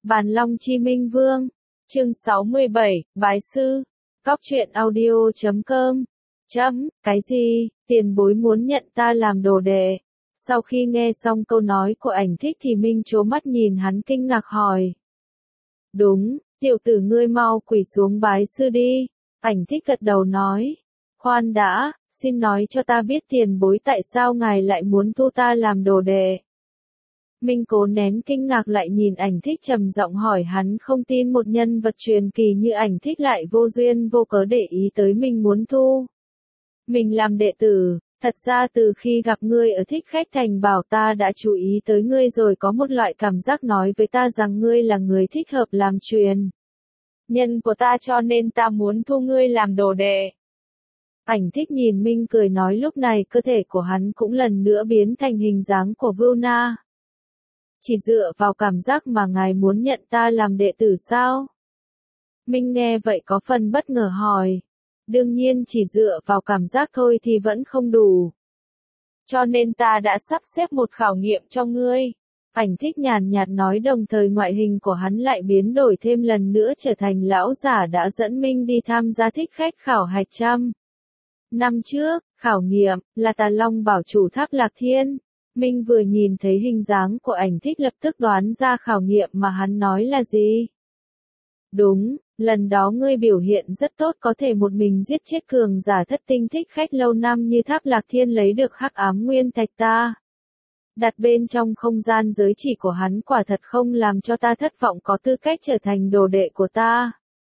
Bàn Long Chi Minh Vương, chương 67, Bái Sư, Cóc truyện audio.com. Cái gì, tiền bối muốn nhận ta làm đồ đệ? Sau khi nghe xong câu nói của Ảnh Thích thì Minh trố mắt nhìn hắn kinh ngạc hỏi. Đúng, tiểu tử ngươi mau quỳ xuống bái sư đi. Ảnh Thích gật đầu nói. Khoan đã, xin nói cho ta biết tiền bối tại sao ngài lại muốn thu ta làm đồ đệ. Minh cố nén kinh ngạc lại nhìn Ảnh Thích trầm giọng hỏi, hắn không tin một nhân vật truyền kỳ như Ảnh Thích lại vô duyên vô cớ để ý tới mình muốn thu mình làm đệ tử. Thật ra từ khi gặp ngươi ở Thích Khách Thành Bảo ta đã chú ý tới ngươi rồi, có một loại cảm giác nói với ta rằng ngươi là người thích hợp làm truyền nhân của ta, cho nên ta muốn thu ngươi làm đồ đệ. Ảnh Thích nhìn Minh cười nói, lúc này cơ thể của hắn cũng lần nữa biến thành hình dáng của Bruna. Chỉ dựa vào cảm giác mà ngài muốn nhận ta làm đệ tử sao? Minh nghe vậy có phần bất ngờ hỏi. Đương nhiên chỉ dựa vào cảm giác thôi thì vẫn không đủ. Cho nên ta đã sắp xếp một khảo nghiệm cho ngươi. Ảnh Thích nhàn nhạt nói, đồng thời ngoại hình của hắn lại biến đổi thêm lần nữa trở thành lão giả đã dẫn Minh đi tham gia thích khách khảo hạch 100 năm trước. Khảo nghiệm là Tà Long bảo chủ Tháp Lạc Thiên. Minh vừa nhìn thấy hình dáng của Ảnh Thích lập tức đoán ra khảo nghiệm mà hắn nói là gì. Đúng, lần đó ngươi biểu hiện rất tốt, có thể một mình giết chết cường giả thất tinh thích khách lâu năm như Tháp Lạc Thiên, lấy được hắc ám nguyên thạch ta đặt bên trong không gian giới chỉ của hắn, quả thật không làm cho ta thất vọng, có tư cách trở thành đồ đệ của ta.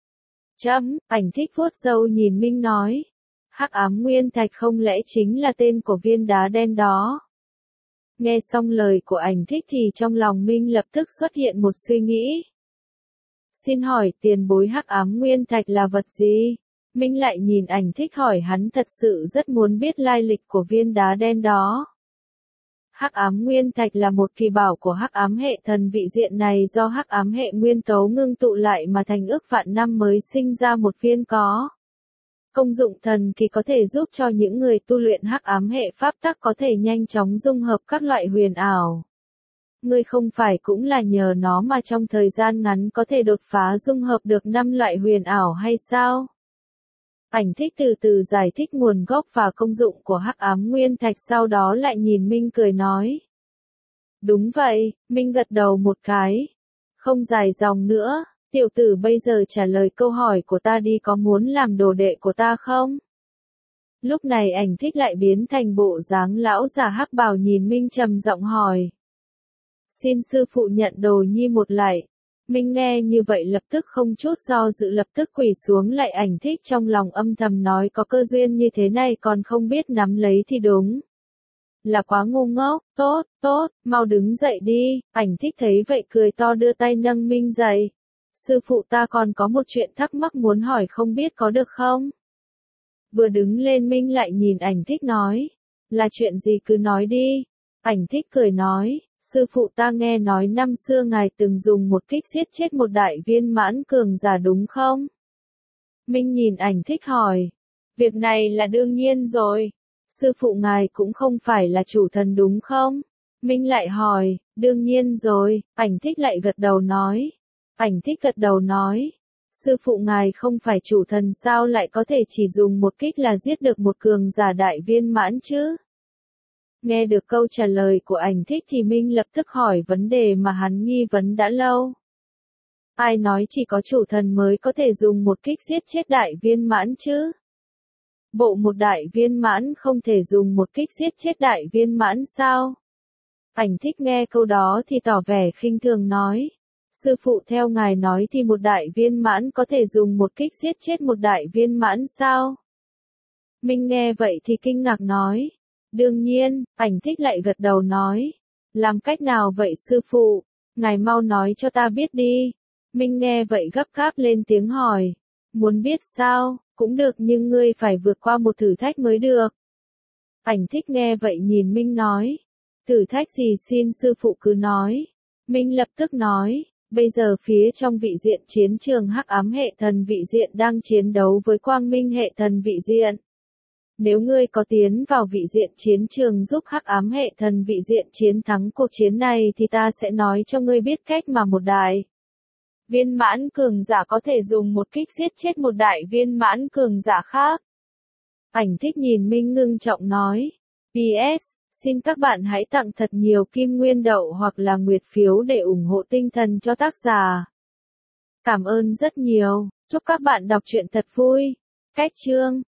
Ảnh Thích vuốt râu nhìn Minh nói. Hắc ám nguyên thạch không lẽ chính là tên của viên đá đen đó? Nghe xong lời của Ảnh Thích thì trong lòng Minh lập tức xuất hiện một suy nghĩ. Xin hỏi tiền bối hắc ám nguyên thạch là vật gì? Minh lại nhìn Ảnh Thích hỏi, hắn thật sự rất muốn biết lai lịch của viên đá đen đó. Hắc ám nguyên thạch là một kỳ bảo của hắc ám hệ thần vị diện này, do hắc ám hệ nguyên tố ngưng tụ lại mà thành, ước vạn năm mới sinh ra một viên có công dụng thần kỳ, có thể giúp cho những người tu luyện hắc ám hệ pháp tắc có thể nhanh chóng dung hợp các loại huyền ảo. Ngươi không phải cũng là nhờ nó mà trong thời gian ngắn có thể đột phá dung hợp được 5 loại huyền ảo hay sao? Ảnh Thích từ từ giải thích nguồn gốc và công dụng của hắc ám nguyên thạch, sau đó lại nhìn Minh cười nói. Đúng vậy, Minh gật đầu một cái. Không dài dòng nữa, tiểu tử bây giờ trả lời câu hỏi của ta đi, có muốn làm đồ đệ của ta không? Lúc này Ảnh Thích lại biến thành bộ dáng lão già hắc bào nhìn Minh trầm giọng hỏi. Xin sư phụ nhận đồ nhi một lạy. Minh nghe như vậy lập tức không chút do dự lập tức quỳ xuống lại. Ảnh Thích trong lòng âm thầm nói, có cơ duyên như thế này còn không biết nắm lấy thì đúng là quá ngu ngốc. Tốt, mau đứng dậy đi. Ảnh Thích thấy vậy cười to đưa tay nâng Minh dậy. Sư phụ, ta còn có một chuyện thắc mắc muốn hỏi, không biết có được không? Vừa đứng lên Minh lại nhìn Ảnh Thích nói. Là chuyện gì cứ nói đi. Ảnh Thích cười nói. Sư phụ, ta nghe nói năm xưa ngài từng dùng một kích giết chết một đại viên mãn cường giả đúng không? Minh nhìn Ảnh Thích hỏi. Việc này là đương nhiên rồi. Sư phụ, ngài cũng không phải là chủ thần đúng không? Minh lại hỏi. Đương nhiên rồi. Ảnh Thích lại gật đầu nói. Ảnh Thích gật đầu nói. Sư phụ, ngài không phải chủ thần sao lại có thể chỉ dùng một kích là giết được một cường giả đại viên mãn chứ? Nghe được câu trả lời của Ảnh Thích thì Minh lập tức hỏi vấn đề mà hắn nghi vấn đã lâu. Ai nói chỉ có chủ thần mới có thể dùng một kích giết chết đại viên mãn chứ? Bộ một đại viên mãn không thể dùng một kích giết chết đại viên mãn sao? Ảnh Thích nghe câu đó thì tỏ vẻ khinh thường nói. Sư phụ, theo ngài nói thì một đại viên mãn có thể dùng một kích giết chết một đại viên mãn sao? Minh nghe vậy thì kinh ngạc nói. Đương nhiên. Ảnh Thích lại gật đầu nói. Làm cách nào vậy sư phụ? Ngài mau nói cho ta biết đi. Minh nghe vậy gấp gáp lên tiếng hỏi. Muốn biết sao? Cũng được, nhưng ngươi phải vượt qua một thử thách mới được. Ảnh Thích nghe vậy nhìn Minh nói. Thử thách gì, xin sư phụ cứ nói. Minh lập tức nói. Bây giờ phía trong vị diện chiến trường hắc ám hệ thần vị diện đang chiến đấu với quang minh hệ thần vị diện. Nếu ngươi có tiến vào vị diện chiến trường giúp hắc ám hệ thần vị diện chiến thắng cuộc chiến này thì ta sẽ nói cho ngươi biết cách mà một đại viên mãn cường giả có thể dùng một kích giết chết một đại viên mãn cường giả khác. Ảnh thích nhìn Minh ngưng trọng nói. PS, xin các bạn hãy tặng thật nhiều kim nguyên đậu hoặc là nguyệt phiếu để ủng hộ tinh thần cho tác giả. Cảm ơn rất nhiều, chúc các bạn đọc truyện thật vui. Cách chương